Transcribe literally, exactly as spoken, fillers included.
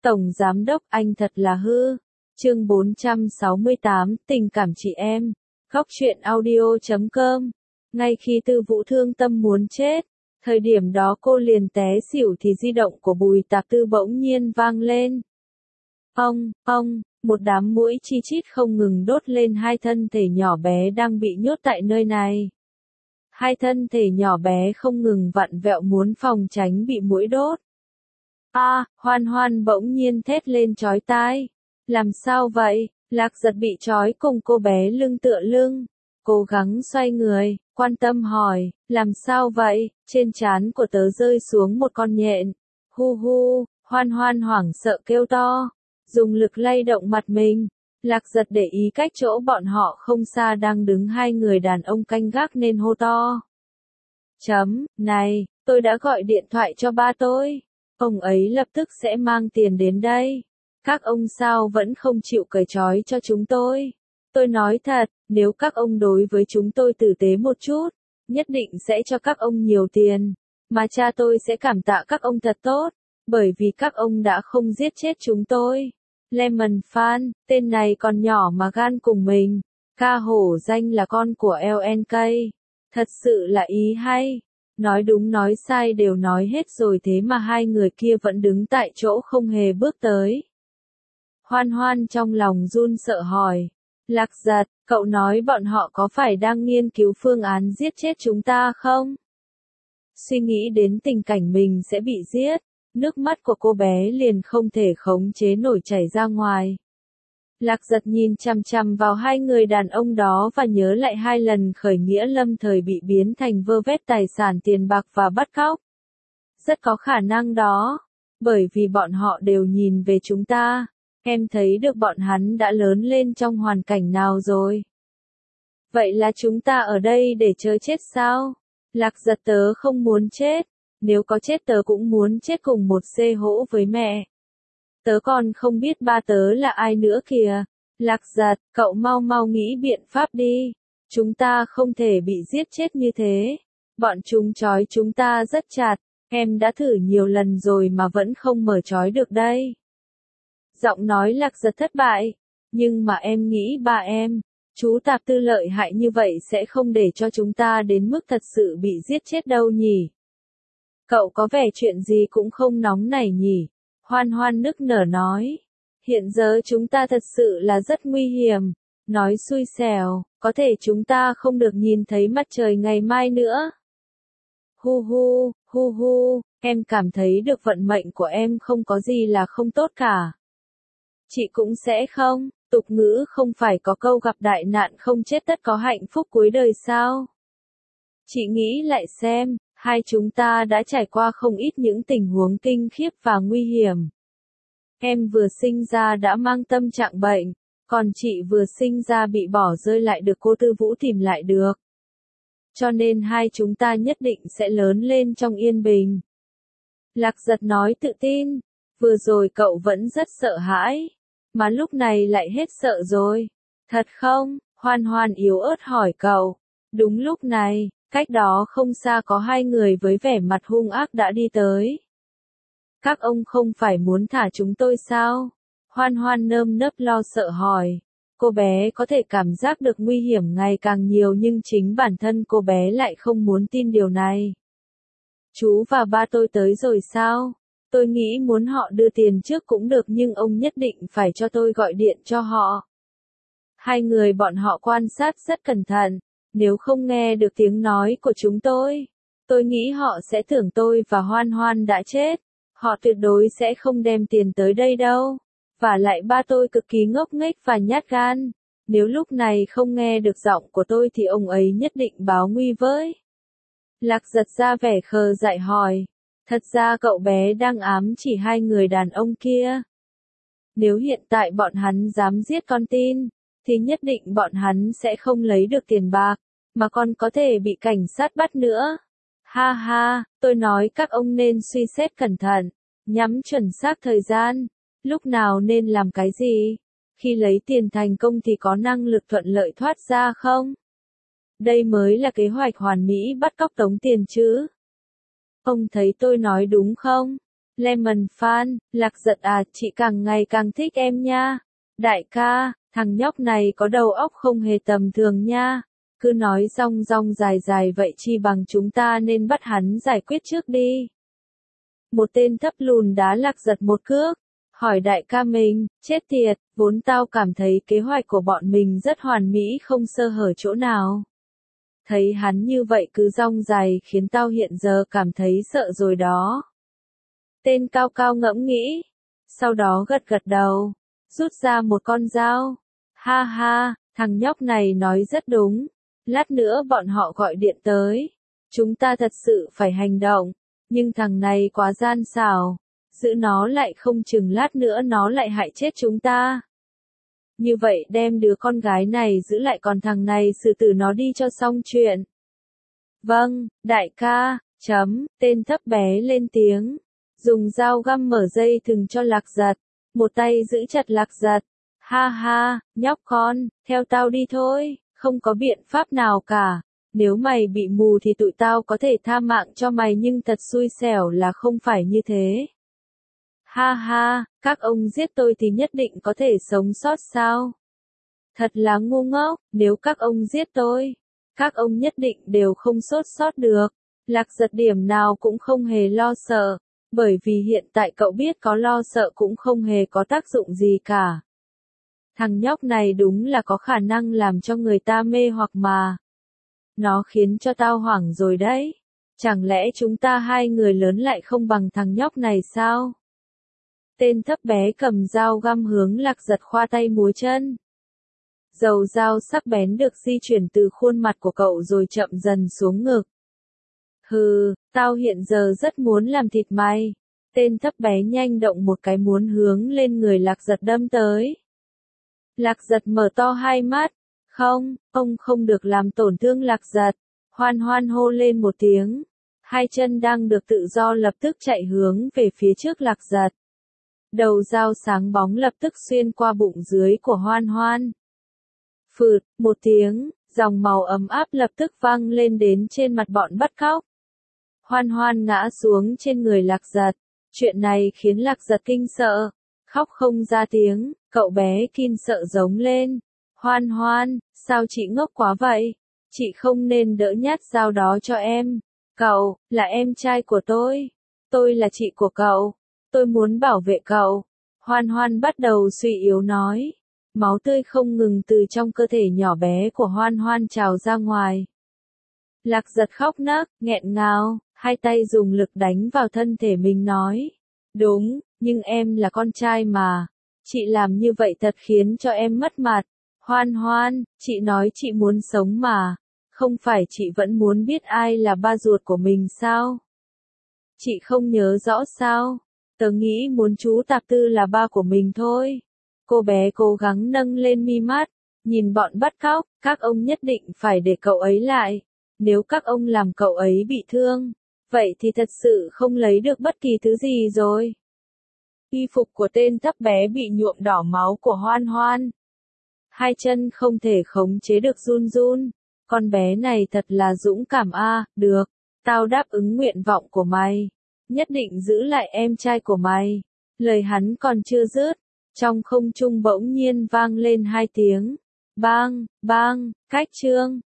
Tổng Giám đốc anh thật là hư. Chương bốn trăm sáu mươi tám, tình cảm chị em. Góc truyện audio chấm com. Ngay khi Tư Vũ thương tâm muốn chết, thời điểm đó cô liền té xỉu thì di động của Bùi Tạp Tư bỗng nhiên vang lên. Ong, ong, một đám muỗi chi chít không ngừng đốt lên hai thân thể nhỏ bé đang bị nhốt tại nơi này. Hai thân thể nhỏ bé không ngừng vặn vẹo muốn phòng tránh bị muỗi đốt. A, à, Hoan Hoan bỗng nhiên thét lên chói tai. Làm sao vậy? Lạc Giật bị trói cùng cô bé lưng tựa lưng. Cố gắng xoay người, quan tâm hỏi, làm sao vậy? Trên trán của tớ rơi xuống một con nhện. Hu hu, Hoan Hoan hoảng sợ kêu to. Dùng lực lay động mặt mình. Lạc Giật để ý cách chỗ bọn họ không xa đang đứng hai người đàn ông canh gác nên hô to. Chấm, này, tôi đã gọi điện thoại cho ba tôi. Ông ấy lập tức sẽ mang tiền đến đây. Các ông sao vẫn không chịu cởi trói cho chúng tôi? Tôi nói thật, nếu các ông đối với chúng tôi tử tế một chút, nhất định sẽ cho các ông nhiều tiền. Mà cha tôi sẽ cảm tạ các ông thật tốt, bởi vì các ông đã không giết chết chúng tôi. Lemon Fan, tên này còn nhỏ mà gan cùng mình. Ca hổ danh là con của lờ en ca. Thật sự là ý hay. Nói đúng nói sai đều nói hết rồi thế mà hai người kia vẫn đứng tại chỗ không hề bước tới. Hoan Hoan trong lòng run sợ hỏi. Lạc Giật, cậu nói bọn họ có phải đang nghiên cứu phương án giết chết chúng ta không? Suy nghĩ đến tình cảnh mình sẽ bị giết, nước mắt của cô bé liền không thể khống chế nổi chảy ra ngoài. Lạc Giật nhìn chằm chằm vào hai người đàn ông đó và nhớ lại hai lần khởi nghĩa lâm thời bị biến thành vơ vét tài sản tiền bạc và bắt cóc. Rất có khả năng đó, bởi vì bọn họ đều nhìn về chúng ta. Em thấy được bọn hắn đã lớn lên trong hoàn cảnh nào rồi. Vậy là chúng ta ở đây để chờ chết sao? Lạc Giật tớ không muốn chết. Nếu có chết tớ cũng muốn chết cùng một xê hỗ với mẹ. Tớ còn không biết ba tớ là ai nữa kìa. Lạc Giật, cậu mau mau nghĩ biện pháp đi. Chúng ta không thể bị giết chết như thế. Bọn chúng trói chúng ta rất chặt. Em đã thử nhiều lần rồi mà vẫn không mở trói được đây. Giọng nói Lạc Giật thất bại. Nhưng mà em nghĩ ba em, chú Tạp Tư lợi hại như vậy sẽ không để cho chúng ta đến mức thật sự bị giết chết đâu nhỉ. Cậu có vẻ chuyện gì cũng không nóng nảy nhỉ. Hoan Hoan nức nở nói. Hiện giờ chúng ta thật sự là rất nguy hiểm. Nói xui xẻo, có thể chúng ta không được nhìn thấy mặt trời ngày mai nữa. Hu hu, hu hu, em cảm thấy được vận mệnh của em không có gì là không tốt cả. Chị cũng sẽ không, tục ngữ không phải có câu gặp đại nạn không chết tất có hạnh phúc cuối đời sao? Chị nghĩ lại xem, hai chúng ta đã trải qua không ít những tình huống kinh khiếp và nguy hiểm. Em vừa sinh ra đã mang tâm trạng bệnh, còn chị vừa sinh ra bị bỏ rơi lại được cô Tư Vũ tìm lại được. Cho nên hai chúng ta nhất định sẽ lớn lên trong yên bình. Lạc Giật nói tự tin, vừa rồi cậu vẫn rất sợ hãi, mà lúc này lại hết sợ rồi. Thật không? Hoan Hoan yếu ớt hỏi cậu. Đúng lúc này, cách đó không xa có hai người với vẻ mặt hung ác đã đi tới. Các ông không phải muốn thả chúng tôi sao? Hoan Hoan nơm nớp lo sợ hỏi. Cô bé có thể cảm giác được nguy hiểm ngày càng nhiều nhưng chính bản thân cô bé lại không muốn tin điều này. Chú và ba tôi tới rồi sao? Tôi nghĩ muốn họ đưa tiền trước cũng được nhưng ông nhất định phải cho tôi gọi điện cho họ. Hai người bọn họ quan sát rất cẩn thận. Nếu không nghe được tiếng nói của chúng tôi, tôi nghĩ họ sẽ tưởng tôi và Hoan Hoan đã chết. Họ tuyệt đối sẽ không đem tiền tới đây đâu. Và lại ba tôi cực kỳ ngốc nghếch và nhát gan. Nếu lúc này không nghe được giọng của tôi thì ông ấy nhất định báo nguy với. Lạc Giật ra vẻ khờ dại hỏi. Thật ra cậu bé đang ám chỉ hai người đàn ông kia. Nếu hiện tại bọn hắn dám giết con tin, thì nhất định bọn hắn sẽ không lấy được tiền bạc, mà còn có thể bị cảnh sát bắt nữa. Ha ha, tôi nói các ông nên suy xét cẩn thận, nhắm chuẩn xác thời gian, lúc nào nên làm cái gì, khi lấy tiền thành công thì có năng lực thuận lợi thoát ra không? Đây mới là kế hoạch hoàn mỹ bắt cóc tống tiền chứ. Ông thấy tôi nói đúng không? Lemon Fan, Lạc Giật à, chị càng ngày càng thích em nha. Đại ca, thằng nhóc này có đầu óc không hề tầm thường nha. Cứ nói rong rong dài dài vậy chi bằng chúng ta nên bắt hắn giải quyết trước đi. Một tên thấp lùn đá Lạc Giật một cước. Hỏi đại ca mình, chết tiệt, vốn tao cảm thấy kế hoạch của bọn mình rất hoàn mỹ không sơ hở chỗ nào. Thấy hắn như vậy cứ rong dài khiến tao hiện giờ cảm thấy sợ rồi đó. Tên cao cao ngẫm nghĩ. Sau đó gật gật đầu. Rút ra một con dao. Ha ha, thằng nhóc này nói rất đúng. Lát nữa bọn họ gọi điện tới. Chúng ta thật sự phải hành động. Nhưng thằng này quá gian xảo. Giữ nó lại không chừng lát nữa nó lại hại chết chúng ta. Như vậy đem đứa con gái này giữ lại còn thằng này xử tử nó đi cho xong chuyện. Vâng, đại ca, chấm, tên thấp bé lên tiếng. Dùng dao găm mở dây thừng cho Lạc Giật. Một tay giữ chặt Lạc Giật. Ha ha, nhóc con, theo tao đi thôi, không có biện pháp nào cả. Nếu mày bị mù thì tụi tao có thể tha mạng cho mày nhưng thật xui xẻo là không phải như thế. Ha ha, các ông giết tôi thì nhất định có thể sống sót sao? Thật là ngu ngốc, nếu các ông giết tôi, các ông nhất định đều không sốt sót được. Lạc Giật điểm nào cũng không hề lo sợ, bởi vì hiện tại cậu biết có lo sợ cũng không hề có tác dụng gì cả. Thằng nhóc này đúng là có khả năng làm cho người ta mê hoặc mà. Nó khiến cho tao hoảng rồi đấy. Chẳng lẽ chúng ta hai người lớn lại không bằng thằng nhóc này sao? Tên thấp bé cầm dao găm hướng Lạc Giật khoa tay múa chân. Dầu dao sắc bén được di chuyển từ khuôn mặt của cậu rồi chậm dần xuống ngực. Hừ, tao hiện giờ rất muốn làm thịt mày. Tên thấp bé nhanh động một cái muốn hướng lên người Lạc Giật đâm tới. Lạc Giật mở to hai mắt. Không, ông không được làm tổn thương Lạc Giật. Hoan Hoan hô lên một tiếng. Hai chân đang được tự do lập tức chạy hướng về phía trước Lạc Giật. Đầu dao sáng bóng lập tức xuyên qua bụng dưới của Hoan Hoan. Phụt, một tiếng, dòng màu ấm áp lập tức văng lên đến trên mặt bọn bắt cóc. Hoan Hoan ngã xuống trên người Lạc Giật. Chuyện này khiến Lạc Giật kinh sợ. Khóc không ra tiếng, cậu bé kinh sợ giống lên. Hoan Hoan, sao chị ngốc quá vậy? Chị không nên đỡ nhát dao đó cho em. Cậu, là em trai của tôi. Tôi là chị của cậu. Tôi muốn bảo vệ cậu. Hoan Hoan bắt đầu suy yếu nói. Máu tươi không ngừng từ trong cơ thể nhỏ bé của Hoan Hoan trào ra ngoài. Lạc Giật khóc nấc, nghẹn ngào, hai tay dùng lực đánh vào thân thể mình nói. Đúng, nhưng em là con trai mà. Chị làm như vậy thật khiến cho em mất mặt. Hoan Hoan, chị nói chị muốn sống mà. Không phải chị vẫn muốn biết ai là ba ruột của mình sao? Chị không nhớ rõ sao? Tớ nghĩ muốn chú Tạp Tư là ba của mình thôi. Cô bé cố gắng nâng lên mi mắt, nhìn bọn bắt cóc, các ông nhất định phải để cậu ấy lại. Nếu các ông làm cậu ấy bị thương, vậy thì thật sự không lấy được bất kỳ thứ gì rồi. Y phục của tên thấp bé bị nhuộm đỏ máu của Hoan Hoan. Hai chân không thể khống chế được run run. Con bé này thật là dũng cảm a, à, được, tao đáp ứng nguyện vọng của mày. Nhất định giữ lại em trai của mày. Lời hắn còn chưa dứt, trong không trung bỗng nhiên vang lên hai tiếng. Bang, bang, cách chương.